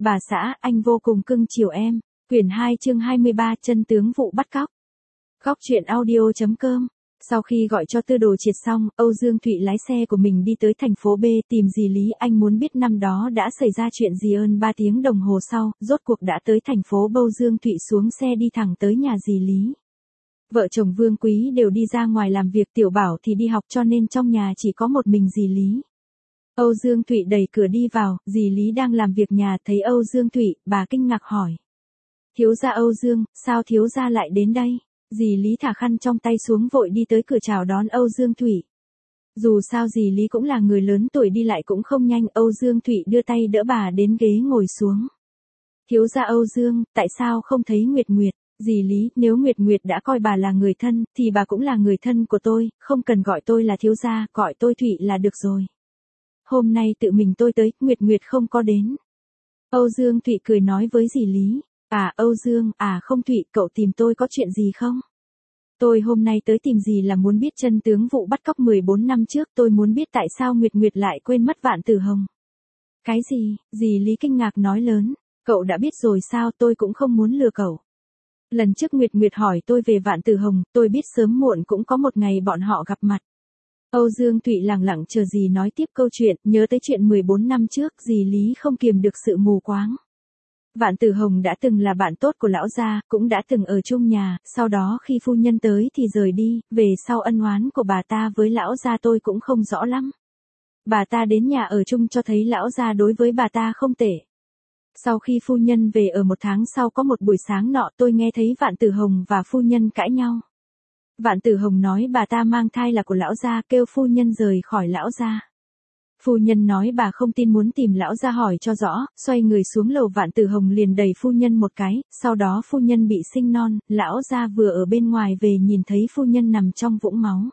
Bà xã, anh vô cùng cưng chiều em. Quyển 2 chương 23 chân tướng vụ bắt cóc. Góc truyện audio.com. Sau khi gọi cho Tư Đồ Triệt xong, Âu Dương Thụy lái xe của mình đi tới thành phố B tìm dì Lý. Anh muốn biết năm đó đã xảy ra chuyện gì. Hơn 3 tiếng đồng hồ sau, rốt cuộc đã tới thành phố B. Âu Dương Thụy xuống xe đi thẳng tới nhà dì Lý. Vợ chồng Vương Quý đều đi ra ngoài làm việc, Tiểu Bảo thì đi học, cho nên trong nhà chỉ có một mình dì Lý. Âu Dương Thụy đẩy cửa đi vào, dì Lý đang làm việc nhà, thấy Âu Dương Thụy, bà kinh ngạc hỏi. Thiếu gia Âu Dương, sao thiếu gia lại đến đây? Dì Lý thả khăn trong tay xuống vội đi tới cửa chào đón Âu Dương Thụy. Dù sao dì Lý cũng là người lớn tuổi, đi lại cũng không nhanh, Âu Dương Thụy đưa tay đỡ bà đến ghế ngồi xuống. Thiếu gia Âu Dương, tại sao không thấy Nguyệt Nguyệt? Dì Lý, nếu Nguyệt Nguyệt đã coi bà là người thân, thì bà cũng là người thân của tôi, không cần gọi tôi là thiếu gia, gọi tôi Thụy là được rồi. Hôm nay tự mình tôi tới, Nguyệt Nguyệt không có đến. Âu Dương Thụy cười nói với dì Lý. À Âu Dương, không Thụy, cậu tìm tôi có chuyện gì không? Tôi hôm nay tới tìm dì là muốn biết chân tướng vụ bắt cóc 14 năm trước, tôi muốn biết tại sao Nguyệt Nguyệt lại quên mất Vạn Tử Hồng. Cái gì? Dì Lý kinh ngạc nói lớn. Cậu đã biết rồi sao? Tôi cũng không muốn lừa cậu. Lần trước Nguyệt Nguyệt hỏi tôi về Vạn Tử Hồng, tôi biết sớm muộn cũng có một ngày bọn họ gặp mặt. Âu Dương Thụy lẳng lặng chờ dì nói tiếp câu chuyện, nhớ tới chuyện 14 năm trước, dì Lý không kiềm được sự mù quáng. Vạn Tử Hồng đã từng là bạn tốt của lão gia, cũng đã từng ở chung nhà, sau đó khi phu nhân tới thì rời đi, về sau ân oán của bà ta với lão gia tôi cũng không rõ lắm. Bà ta đến nhà ở chung cho thấy lão gia đối với bà ta không tệ. Sau khi phu nhân về ở 1 tháng sau, có một buổi sáng nọ tôi nghe thấy Vạn Tử Hồng và phu nhân cãi nhau. Vạn Tử Hồng nói bà ta mang thai là của lão gia, kêu phu nhân rời khỏi lão gia. Phu nhân nói bà không tin, muốn tìm lão gia hỏi cho rõ, xoay người xuống lầu, Vạn Tử Hồng liền đẩy phu nhân một cái, sau đó phu nhân bị sinh non, lão gia vừa ở bên ngoài về nhìn thấy phu nhân nằm trong vũng máu.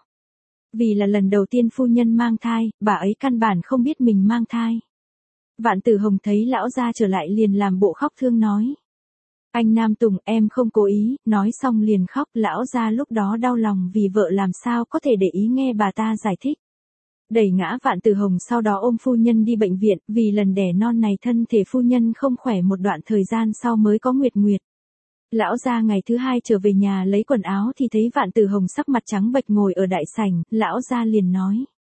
Vì là lần đầu tiên phu nhân mang thai, bà ấy căn bản không biết mình mang thai. Vạn Tử Hồng thấy lão gia trở lại liền làm bộ khóc thương nói. Anh Nam Tùng, em không cố ý, nói xong liền khóc, lão gia lúc đó đau lòng vì vợ làm sao có thể để ý nghe bà ta giải thích. Đẩy ngã Vạn Tử Hồng, sau đó ôm phu nhân đi bệnh viện, vì lần đẻ non này thân thể phu nhân không khỏe, một đoạn thời gian sau mới có Nguyệt Nguyệt. Lão gia ngày thứ 2 trở về nhà lấy quần áo thì thấy Vạn Tử Hồng sắc mặt trắng bệch ngồi ở đại sảnh, lão gia liền nói.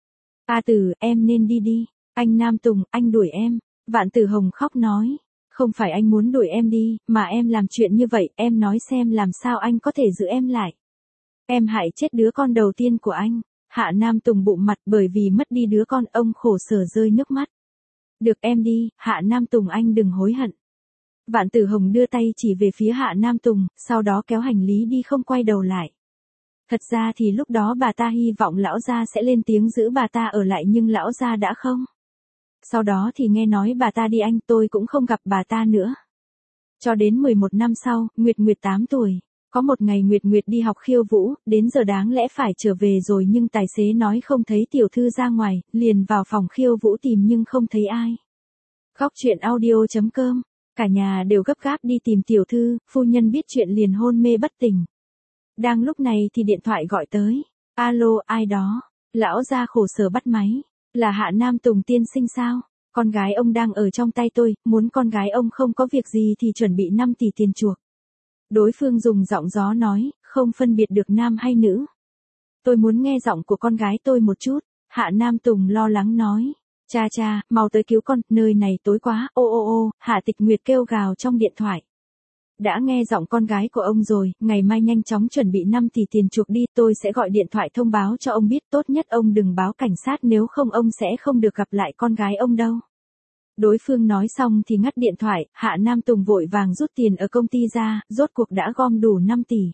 A Tử, em nên đi đi, anh Nam Tùng, anh đuổi em. Vạn Tử Hồng khóc nói. Không phải anh muốn đuổi em đi, mà em làm chuyện như vậy, em nói xem làm sao anh có thể giữ em lại. Em hại chết đứa con đầu tiên của anh. Hạ Nam Tùng bụng mặt, bởi vì mất đi đứa con, ông khổ sở rơi nước mắt. Được em đi, Hạ Nam Tùng, anh đừng hối hận. Vạn Tử Hồng đưa tay chỉ về phía Hạ Nam Tùng, sau đó kéo hành lý đi không quay đầu lại. Thật ra thì lúc đó bà ta hy vọng lão gia sẽ lên tiếng giữ bà ta ở lại, nhưng lão gia đã không. Sau đó thì nghe nói bà ta đi, tôi cũng không gặp bà ta nữa. Cho đến 11 năm sau, Nguyệt Nguyệt 8 tuổi. Có một ngày Nguyệt Nguyệt đi học khiêu vũ, đến giờ đáng lẽ phải trở về rồi nhưng tài xế nói không thấy tiểu thư ra ngoài, liền vào phòng khiêu vũ tìm nhưng không thấy ai. Góc truyện audio.com. Cả nhà đều gấp gáp đi tìm tiểu thư, phu nhân biết chuyện liền hôn mê bất tỉnh. Đang lúc này thì điện thoại gọi tới. Alo, ai đó? Lão gia khổ sở bắt máy. Là Hạ Nam Tùng tiên sinh sao? Con gái ông đang ở trong tay tôi, muốn con gái ông không có việc gì thì chuẩn bị 5 tỷ tiền chuộc. Đối phương dùng giọng gió nói, không phân biệt được nam hay nữ. Tôi muốn nghe giọng của con gái tôi một chút. Hạ Nam Tùng lo lắng nói. Cha, mau tới cứu con, nơi này tối quá, ô, Hạ Tịch Nguyệt kêu gào trong điện thoại. Đã nghe giọng con gái của ông rồi, ngày mai nhanh chóng chuẩn bị 5 tỷ tiền chuộc đi, tôi sẽ gọi điện thoại thông báo cho ông biết, tốt nhất ông đừng báo cảnh sát, nếu không ông sẽ không được gặp lại con gái ông đâu. Đối phương nói xong thì ngắt điện thoại, Hạ Nam Tùng vội vàng rút tiền ở công ty ra, rốt cuộc đã gom đủ 5 tỷ.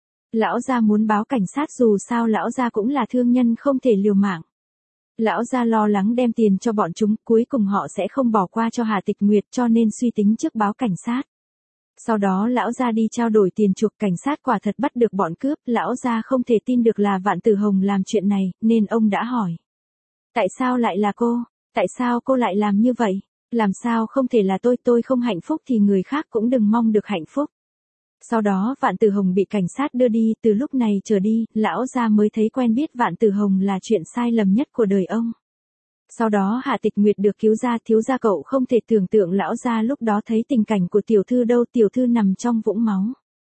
Lão gia muốn báo cảnh sát, dù sao lão gia cũng là thương nhân không thể liều mạng. Lão gia lo lắng đem tiền cho bọn chúng, cuối cùng họ sẽ không bỏ qua cho Hạ Tịch Nguyệt, cho nên suy tính trước báo cảnh sát. Sau đó lão gia đi trao đổi tiền chuộc, cảnh sát quả thật bắt được bọn cướp, lão gia không thể tin được là Vạn Tử Hồng làm chuyện này, nên ông đã hỏi. Tại sao lại là cô? Tại sao cô lại làm như vậy? Làm sao không thể là tôi không hạnh phúc thì người khác cũng đừng mong được hạnh phúc. Sau đó Vạn Tử Hồng bị cảnh sát đưa đi, từ lúc này trở đi, lão gia mới thấy quen biết Vạn Tử Hồng là chuyện sai lầm nhất của đời ông. Sau đó Hạ Tịch Nguyệt được cứu ra, thiếu gia cậu không thể tưởng tượng lão gia lúc đó thấy tình cảnh của tiểu thư đâu, tiểu thư nằm trong vũng máu.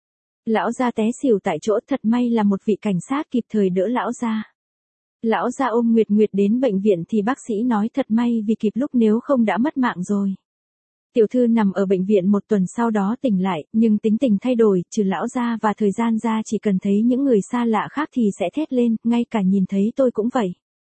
Lão gia té xỉu tại chỗ, thật may là một vị cảnh sát kịp thời đỡ lão gia. Lão gia ôm Nguyệt Nguyệt đến bệnh viện thì bác sĩ nói thật may vì kịp lúc nếu không đã mất mạng rồi. Tiểu thư nằm ở bệnh viện một tuần sau đó tỉnh lại, nhưng tính tình thay đổi, trừ lão gia và thời gian ra chỉ cần thấy những người xa lạ khác thì sẽ thét lên, ngay cả nhìn thấy tôi cũng vậy.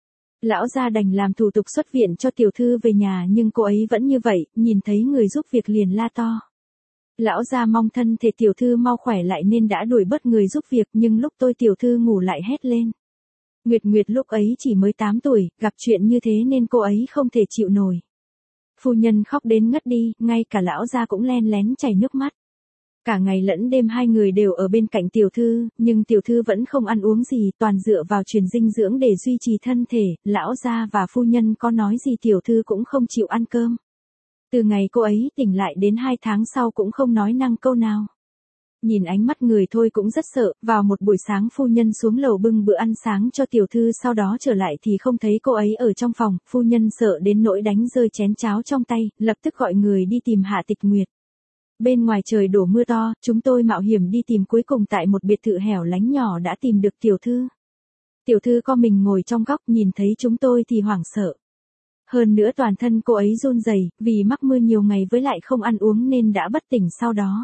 Lão gia đành làm thủ tục xuất viện cho tiểu thư về nhà nhưng cô ấy vẫn như vậy, nhìn thấy người giúp việc liền la to. Lão gia mong thân thể tiểu thư mau khỏe lại nên đã đuổi bớt người giúp việc nhưng lúc tôi tiểu thư ngủ lại hét lên. Nguyệt Nguyệt lúc ấy chỉ mới 8 tuổi, gặp chuyện như thế nên cô ấy không thể chịu nổi. Phu nhân khóc đến ngất đi, ngay cả lão gia cũng len lén chảy nước mắt. Cả ngày lẫn đêm hai người đều ở bên cạnh tiểu thư, nhưng tiểu thư vẫn không ăn uống gì, toàn dựa vào truyền dinh dưỡng để duy trì thân thể, lão gia và phu nhân có nói gì tiểu thư cũng không chịu ăn cơm. Từ ngày cô ấy tỉnh lại đến 2 tháng sau cũng không nói năng câu nào. Nhìn ánh mắt người thôi cũng rất sợ, vào một buổi sáng phu nhân xuống lầu bưng bữa ăn sáng cho tiểu thư sau đó trở lại thì không thấy cô ấy ở trong phòng, phu nhân sợ đến nỗi đánh rơi chén cháo trong tay, lập tức gọi người đi tìm Hạ Tịch Nguyệt. Bên ngoài trời đổ mưa to, chúng tôi mạo hiểm đi tìm cuối cùng tại một biệt thự hẻo lánh nhỏ đã tìm được tiểu thư. Tiểu thư co mình ngồi trong góc nhìn thấy chúng tôi thì hoảng sợ. Hơn nữa toàn thân cô ấy run rẩy vì mắc mưa nhiều ngày với lại không ăn uống nên đã bất tỉnh sau đó.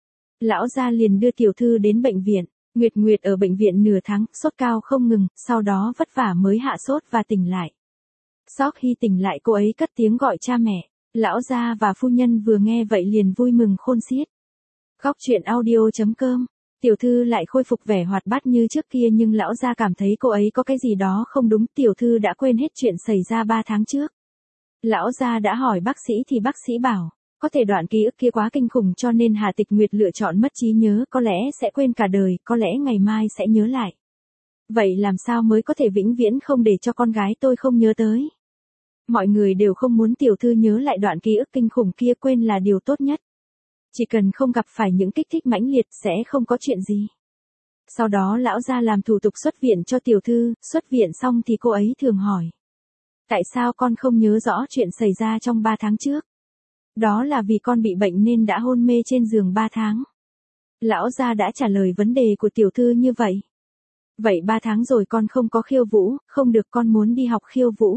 Lão gia liền đưa tiểu thư đến bệnh viện, Nguyệt Nguyệt ở bệnh viện nửa tháng, sốt cao không ngừng, sau đó vất vả mới hạ sốt và tỉnh lại. Sau khi tỉnh lại cô ấy cất tiếng gọi cha mẹ, lão gia và phu nhân vừa nghe vậy liền vui mừng khôn xiết. Góc truyện audio.com, tiểu thư lại khôi phục vẻ hoạt bát như trước kia nhưng lão gia cảm thấy cô ấy có cái gì đó không đúng, tiểu thư đã quên hết chuyện xảy ra 3 tháng trước. Lão gia đã hỏi bác sĩ thì bác sĩ bảo, có thể đoạn ký ức kia quá kinh khủng cho nên Hạ Tịch Nguyệt lựa chọn mất trí nhớ, có lẽ sẽ quên cả đời, có lẽ ngày mai sẽ nhớ lại. Vậy làm sao mới có thể vĩnh viễn không để cho con gái tôi không nhớ tới? Mọi người đều không muốn tiểu thư nhớ lại đoạn ký ức kinh khủng kia, quên là điều tốt nhất. Chỉ cần không gặp phải những kích thích mãnh liệt sẽ không có chuyện gì. Sau đó lão gia làm thủ tục xuất viện cho tiểu thư, xuất viện xong thì cô ấy thường hỏi. Tại sao con không nhớ rõ chuyện xảy ra trong 3 tháng trước? Đó là vì con bị bệnh nên đã hôn mê trên giường 3 tháng. Lão gia đã trả lời vấn đề của tiểu thư như vậy. Vậy 3 tháng rồi con không có khiêu vũ, không được, con muốn đi học khiêu vũ.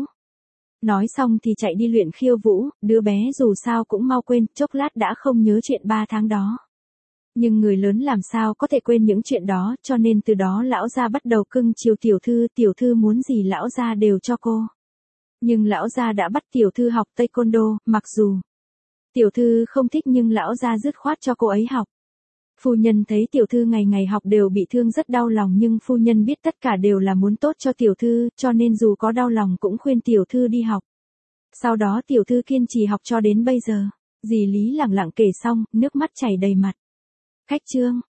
Nói xong thì chạy đi luyện khiêu vũ, đứa bé dù sao cũng mau quên, chốc lát đã không nhớ chuyện 3 tháng đó. Nhưng người lớn làm sao có thể quên những chuyện đó, cho nên từ đó lão gia bắt đầu cưng chiều tiểu thư muốn gì lão gia đều cho cô. Nhưng lão gia đã bắt tiểu thư học taekwondo, mặc dù tiểu thư không thích nhưng lão gia dứt khoát cho cô ấy học. Phu nhân thấy tiểu thư ngày ngày học đều bị thương rất đau lòng nhưng phu nhân biết tất cả đều là muốn tốt cho tiểu thư, cho nên dù có đau lòng cũng khuyên tiểu thư đi học. Sau đó tiểu thư kiên trì học cho đến bây giờ. Dì Lý lẳng lặng kể xong, nước mắt chảy đầy mặt. Khách chương.